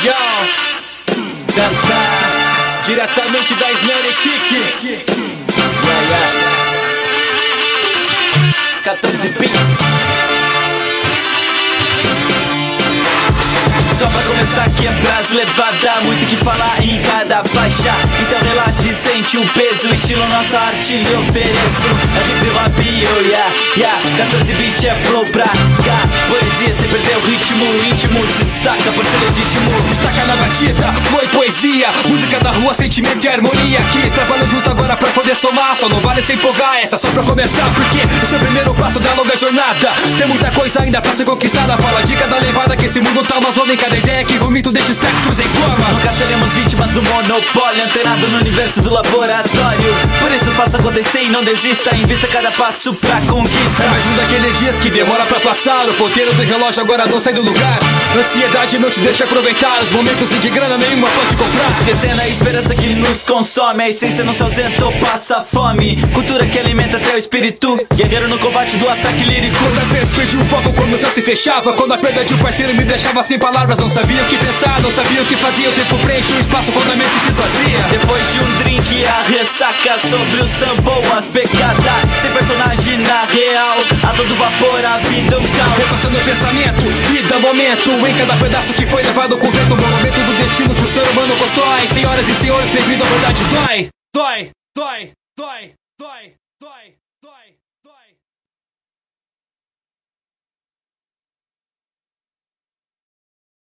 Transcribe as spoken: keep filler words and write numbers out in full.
Yo, Tantá, diretamente da Snare Kick. Yeah, yeah. quatorze beats. Só pra começar quebrar as levadas, muito que falar em cada faixa. Então relaxe e sente o peso, estilo nossa arte lhe ofereço. É hip hop, oh yeah, yeah. quatorze beats é flow pra cá. Poesia sem perder o ritmo, íntimo se destaca por ser legítimo. Destaca na batida, foi poesia, música da rua, sentimento e harmonia. Aqui trabalhando junto agora pra poder somar, só não vale se empolgar, essa só pra começar. Porque esse é o primeiro passo da longa jornada, tem muita coisa ainda pra ser conquistada. Fala de cada levada que esse mundo tá uma zona em cada ideia que vomito destes espectros em forma. Nunca seremos vítimas do monopólio, antenado no universo do laboratório. Por isso faça acontecer e não desista, invista cada passo pra conquista. É mais um daqueles dias que demora pra passar, o ponteiro do relógio agora não sai do lugar. Ansiedade não te deixa aproveitar os momentos em que grana nenhuma pode comprar. Esquecendo a esperança que nos consome, a essência não se ausenta ou passa fome. Cultura que alimenta até o espírito, guerreiro no combate do ataque lírico. Quantas vezes perdi o foco quando o céu se fechava, quando a perda de um parceiro me deixava sem palavras. Não sabia o que pensar, não sabia o que fazia, o tempo preenche o espaço quando a mente se esvazia. Depois de um drink a ressaca, sobre o sambo as pegadas, sem personagem na real, a todo vapor a vida um caos. Repassando pensamentos, vida, momento, em cada pedaço que foi levado com vento. No momento do destino que o ser humano constrói, senhoras e senhores, bem